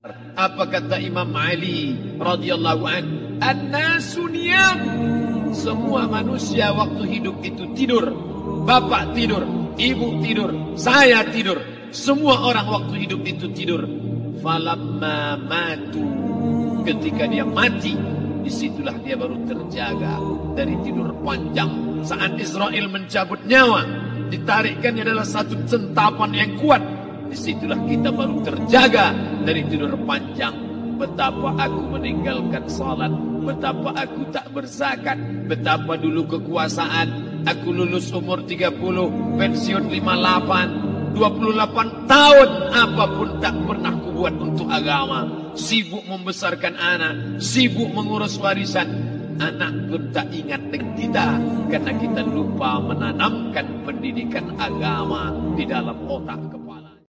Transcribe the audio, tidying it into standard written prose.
Apa kata Imam Ali radhiyallahu an? An-nasu niyam. Semua manusia waktu hidup itu tidur. Bapak tidur, ibu tidur, saya tidur. Semua orang waktu hidup itu tidur. Falamma matu, ketika dia mati, disitulah dia baru terjaga dari tidur panjang. Saat Israel mencabut nyawa, ditarikkan adalah satu centapan yang kuat. Disitulah kita baru terjaga dari tidur panjang. Betapa aku meninggalkan salat, betapa aku tak berzakat, betapa dulu kekuasaan. Aku lulus umur 30, pensiun 58, 28 tahun, apapun tak pernah kubuat untuk agama. Sibuk membesarkan anak, sibuk mengurus warisan. Anak pun tak ingat dengan kita, karena kita lupa menanamkan pendidikan agama di dalam otak.